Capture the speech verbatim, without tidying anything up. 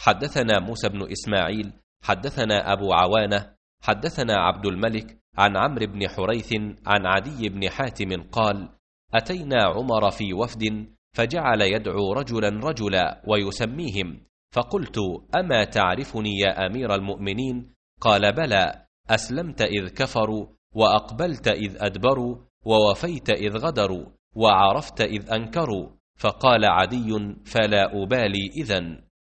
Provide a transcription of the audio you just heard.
حدثنا موسى بن إسماعيل حدثنا أبو عوانة حدثنا عبد الملك عن عمرو بن حريث عن عدي بن حاتم قال: أتينا عمر في وفد فجعل يدعو رجلا رجلا ويسميهم، فقلت: أما تعرفني يا أمير المؤمنين؟ قال: بلى، أسلمت إذ كفروا، وأقبلت إذ أدبروا، ووفيت إذ غدروا، وعرفت إذ أنكروا. فقال عدي: فلا أبالي إذن.